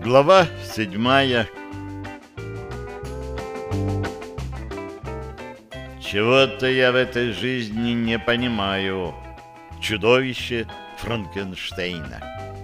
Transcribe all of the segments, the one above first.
Глава 7. Чего-то я в этой жизни не понимаю. Чудовище Франкенштейна.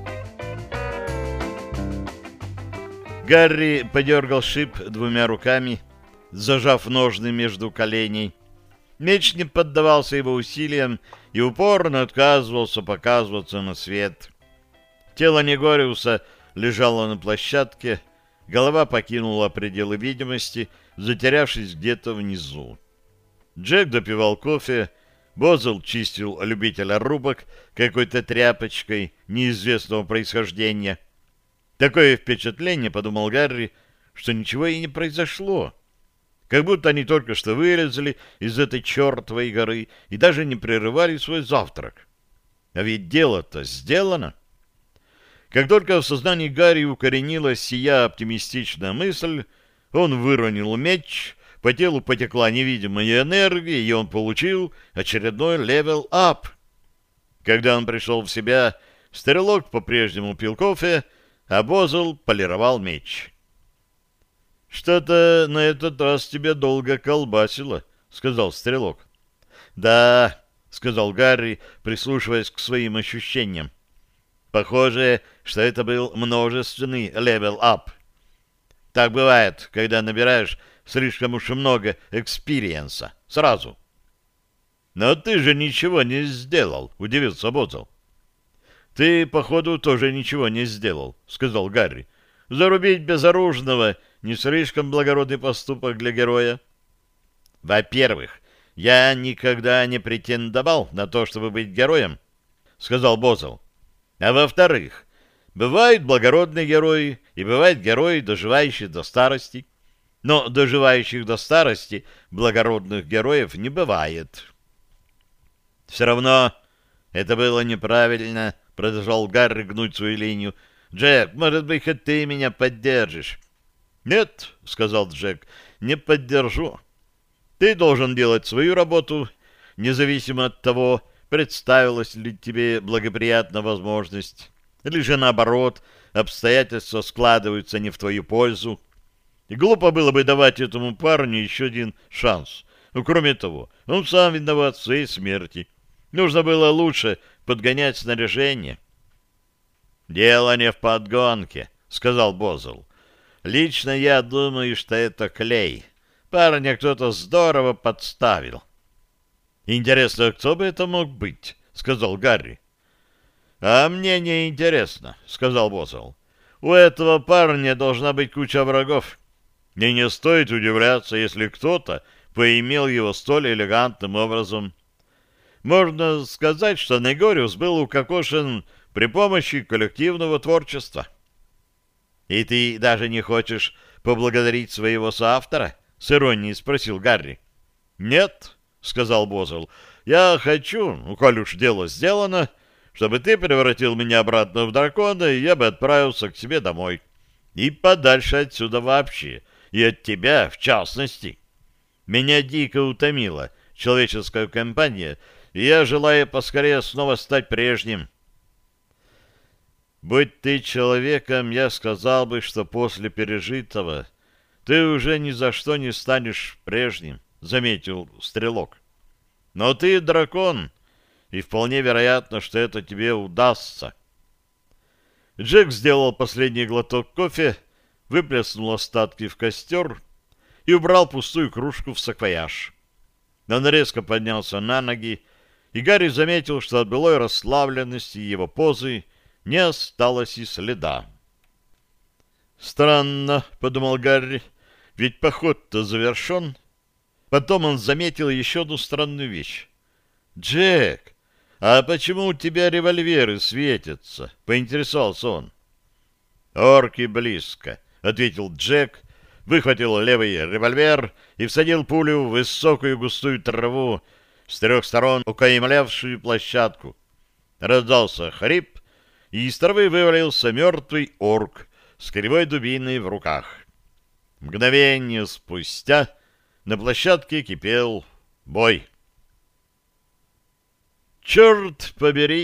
Гарри подергал шип двумя руками, зажав ножны между коленей. Меч не поддавался его усилиям и упорно отказывался показываться на свет. Тело Негориуса лежало на площадке, голова покинула пределы видимости, затерявшись где-то внизу. Джек допивал кофе, Бозл чистил любителя рубок какой-то тряпочкой неизвестного происхождения. Такое впечатление, подумал Гарри, что ничего и не произошло. Как будто они только что вылезли из этой чертовой горы и даже не прерывали свой завтрак. А ведь дело-то сделано. Как только в сознании Гарри укоренилась сия оптимистичная мысль, он выронил меч, по телу потекла невидимая энергия, и он получил очередной левел-ап. Когда он пришел в себя, Стрелок по-прежнему пил кофе, а Бозл полировал меч. «Что-то на этот раз тебя долго колбасило», — сказал Стрелок. «Да», — сказал Гарри, прислушиваясь к своим ощущениям. «Похоже, что это был множественный левел-ап. Так бывает, когда набираешь слишком уж много экспириенса. Сразу». «Но ты же ничего не сделал», — удивился Бозл. «Ты, походу, тоже ничего не сделал», — сказал Гарри. «Зарубить безоружного — не слишком благородный поступок для героя». «Во-первых, я никогда не претендовал на то, чтобы быть героем», — сказал Бозл. «А во-вторых, бывают благородные герои и бывают герои, доживающие до старости. Но доживающих до старости благородных героев не бывает». «Все равно это было неправильно», — продолжал Гарри гнуть свою линию. «Джек, может быть, хоть ты меня поддержишь?» «Нет», — сказал Джек, — «не поддержу. Ты должен делать свою работу, независимо от того, представилась ли тебе благоприятная возможность, или же, наоборот, обстоятельства складываются не в твою пользу. И глупо было бы давать этому парню еще один шанс. Ну, кроме того, он сам виноват в своей смерти. Нужно было лучше подгонять снаряжение». «Дело не в подгонке», — сказал Бозл. «Лично я думаю, что это клей. Парня кто-то здорово подставил». «Интересно, кто бы это мог быть?» — сказал Гарри. «А мне не интересно», — сказал Бозл. «У этого парня должна быть куча врагов. И не стоит удивляться, если кто-то поимел его столь элегантным образом. Можно сказать, что Негориус был укокошен при помощи коллективного творчества». «И ты даже не хочешь поблагодарить своего соавтора?» — с иронией спросил Гарри. «Нет», — сказал Бозл, — «я хочу, коль уж дело сделано, чтобы ты превратил меня обратно в дракона, и я бы отправился к себе домой. И подальше отсюда вообще, и от тебя в частности. Меня дико утомила человеческая компания, и я желаю поскорее снова стать прежним». «Будь ты человеком, я сказал бы, что после пережитого ты уже ни за что не станешь прежним», — заметил Стрелок. «Но ты дракон, и вполне вероятно, что это тебе удастся». Джек сделал последний глоток кофе, выплеснул остатки в костер и убрал пустую кружку в саквояж. Он резко поднялся на ноги, и Гарри заметил, что от былой расслабленности его позы не осталось и следа. «Странно», — подумал Гарри, — «ведь поход-то завершен». Потом он заметил еще одну странную вещь. «Джек, а почему у тебя револьверы светятся?» — поинтересовался он. «Орки близко», — ответил Джек, выхватил левый револьвер и всадил пулю в высокую густую траву, с трех сторон укаймлявшую площадку. Раздался хрип, и из травы вывалился мертвый орк с кривой дубиной в руках. Мгновение спустя на площадке кипел бой. «Черт побери!» —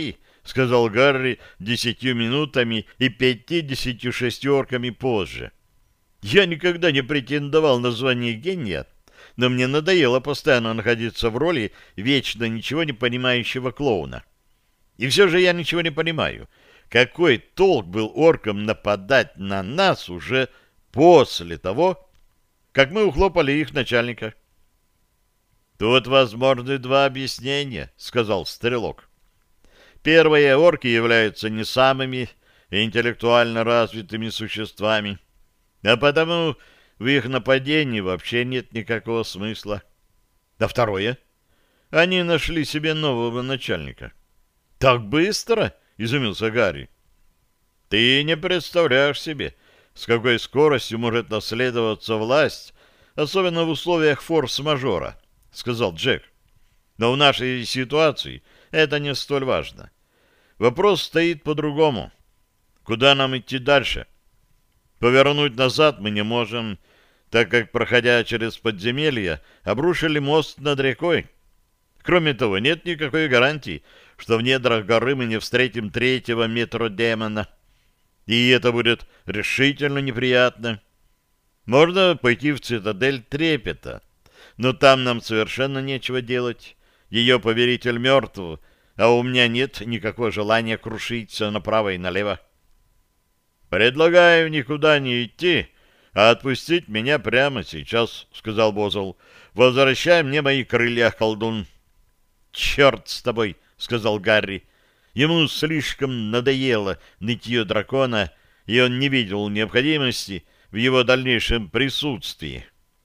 сказал Гарри 10 минутами и 56 орками позже. Я никогда не претендовал на звание гения, но мне надоело постоянно находиться в роли вечно ничего не понимающего клоуна. И все же я ничего не понимаю. Какой толк был оркам нападать на нас уже после того, как мы ухлопали их начальника? «Тут возможны два объяснения», — сказал Стрелок. «Первое, орки являются не самыми интеллектуально развитыми существами, а потому в их нападении вообще нет никакого смысла. А второе, они нашли себе нового начальника». «Так быстро?» — изумился Гарри. «Ты не представляешь себе, с какой скоростью может наследоваться власть, особенно в условиях форс-мажора», — сказал Джек. «Но в нашей ситуации это не столь важно. Вопрос стоит по-другому. Куда нам идти дальше? Повернуть назад мы не можем, так как, проходя через подземелье, обрушили мост над рекой. Кроме того, нет никакой гарантии, что в недрах горы мы не встретим третьего метродемона. И это будет решительно неприятно. Можно пойти в цитадель Трепета, но там нам совершенно нечего делать. Ее повелитель мертв, а у меня нет никакого желания крушиться направо и налево. «Предлагаю никуда не идти, а отпустить меня прямо сейчас», — сказал Бозл. «Возвращай мне мои крылья, колдун». «Черт с тобой», — сказал Гарри. Ему слишком надоело нытье дракона, и он не видел необходимости в его дальнейшем присутствии.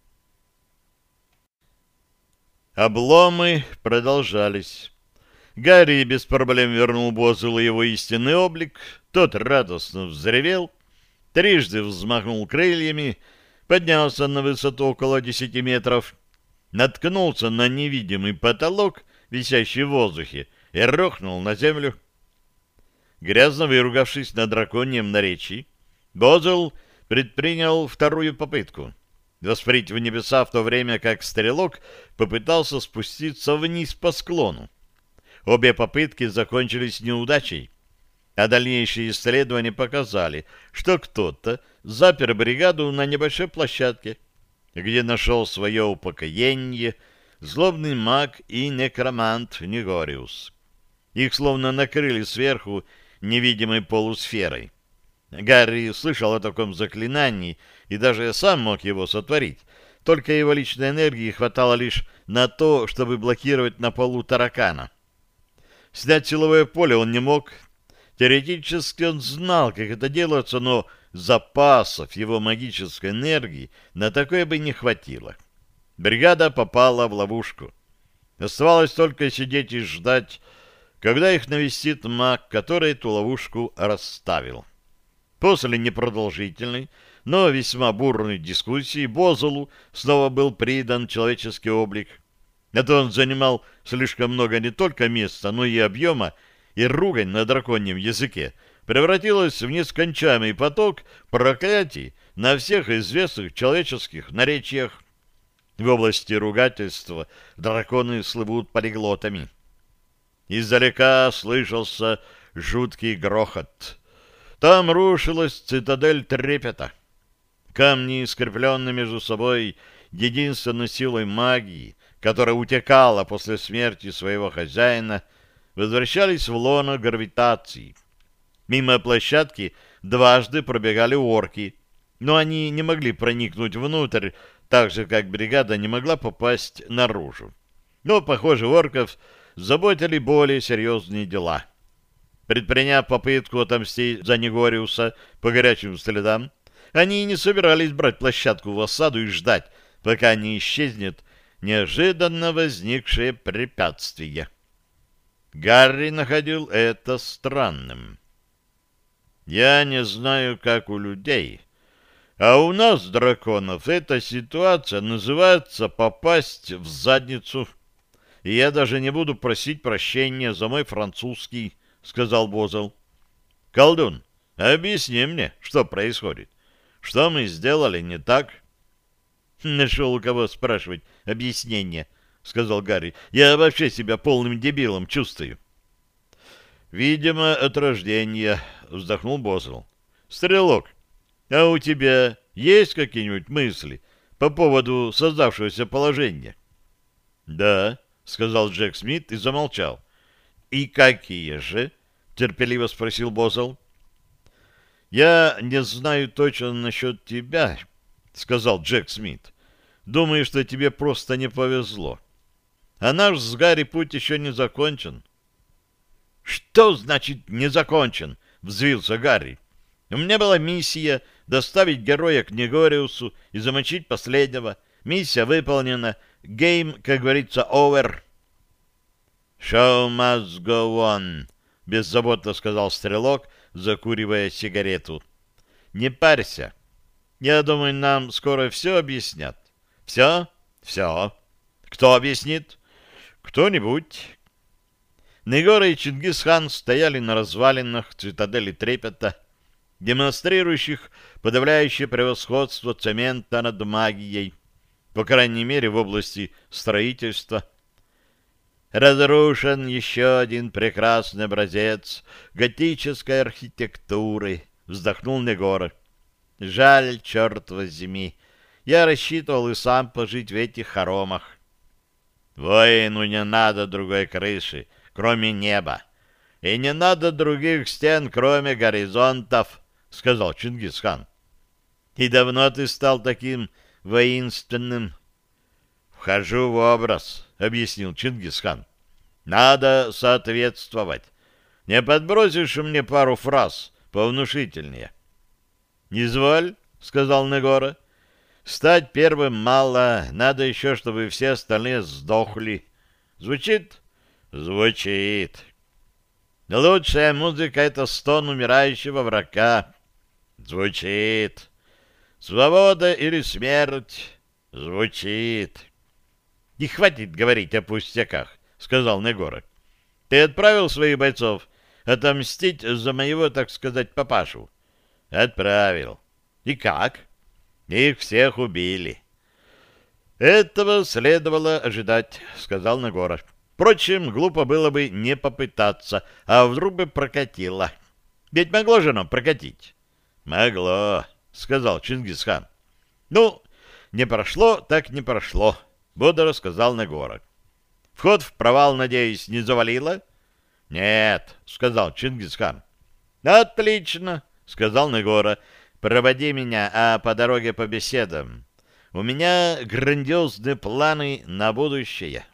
Обломы продолжались. Гарри без проблем вернул Бозелу его истинный облик. Тот радостно взревел, трижды взмахнул крыльями, поднялся на высоту около 10 метров, наткнулся на невидимый потолок, висящий в воздухе, и рухнул на землю. Грязно выругавшись на драконьем наречии, Бозел предпринял вторую попытку воспарить в небеса, в то время как Стрелок попытался спуститься вниз по склону. Обе попытки закончились неудачей, а дальнейшие исследования показали, что кто-то запер бригаду на небольшой площадке, где нашел свое упокоение злобный маг и некромант Негориус. Их словно накрыли сверху невидимой полусферой. Гарри слышал о таком заклинании и даже сам мог его сотворить, только его личной энергии хватало лишь на то, чтобы блокировать на полу таракана. Снять силовое поле он не мог. Теоретически он знал, как это делается, но запасов его магической энергии на такое бы не хватило. Бригада попала в ловушку. Оставалось только сидеть и ждать, когда их навестит маг, который эту ловушку расставил. После непродолжительной, но весьма бурной дискуссии Бозелу снова был придан человеческий облик. Это он занимал слишком много не только места, но и объема, и ругань на драконьем языке превратилась в нескончаемый поток проклятий на всех известных человеческих наречиях. В области ругательства драконы слывут полиглотами. Издалека слышался жуткий грохот. Там рушилась цитадель Трепета. Камни, скрепленные между собой единственной силой магии, которая утекала после смерти своего хозяина, возвращались в лоно гравитации. Мимо площадки дважды пробегали орки, но они не могли проникнуть внутрь, так же, как бригада не могла попасть наружу. Но, похоже, орков заботили более серьезные дела. Предприняв попытку отомстить за Негориуса по горячим следам, они не собирались брать площадку в осаду и ждать, пока не исчезнет неожиданно возникшее препятствие. Гарри находил это странным. «Я не знаю, как у людей, а у нас, драконов, эта ситуация называется попасть в задницу. И я даже не буду просить прощения за мой французский», — сказал Бозел. «Колдун, объясни мне, что происходит. Что мы сделали не так?» «Нашел у кого спрашивать объяснение», — сказал Гарри. «Я вообще себя полным дебилом чувствую». Видимо, от рождения, вздохнул Бозл. Стрелок, а у тебя есть какие-нибудь мысли по поводу создавшегося положения? Да, сказал Джек Смит и замолчал. И какие же? Терпеливо спросил Бозл. Я не знаю точно насчет тебя, сказал Джек Смит. Думаю, что тебе просто не повезло. А наш с Гарри путь еще не закончен. Что значит «не закончен»? Взвился Гарри. У меня была миссия доставить героя к Негориусу и замочить последнего. Миссия выполнена. Гейм, как говорится, over. Show must go on, беззаботно сказал Стрелок, закуривая сигарету. Не парься. Я думаю, нам скоро все объяснят. Все? Все. Кто объяснит? Кто-нибудь. Негора и Чингисхан стояли на развалинах цитадели Трепета, демонстрирующих подавляющее превосходство цемента над магией, по крайней мере в области строительства. Разрушен еще один прекрасный образец готической архитектуры, вздохнул Негора. Жаль, черт возьми, я рассчитывал и сам пожить в этих хоромах. Воину не надо другой крыши, кроме неба. И не надо других стен, кроме горизонтов, — сказал Чингисхан. — И давно ты стал таким воинственным? — Вхожу в образ, — объяснил Чингисхан. — Надо соответствовать. Не подбросишь мне пару фраз повнушительнее? — Изволь, — сказал Негора. — Стать первым мало, надо еще, чтобы все остальные сдохли. Звучит? — Звучит. Лучшая музыка — это стон умирающего врага. Звучит. Свобода или смерть. Звучит. Не хватит говорить о пустяках, сказал Негора. Ты отправил своих бойцов отомстить за моего, так сказать, папашу? Отправил. И как? Их всех убили. Этого следовало ожидать, сказал Негора. Впрочем, глупо было бы не попытаться, а вдруг бы прокатило. Ведь могло же нам прокатить? Могло, сказал Чингисхан. Ну, не прошло, так не прошло, бодро сказал Негора. Вход в провал, надеюсь, не завалило? Нет, сказал Чингисхан. Отлично, сказал Негора. Проводи меня, а по дороге побеседуем. У меня грандиозные планы на будущее.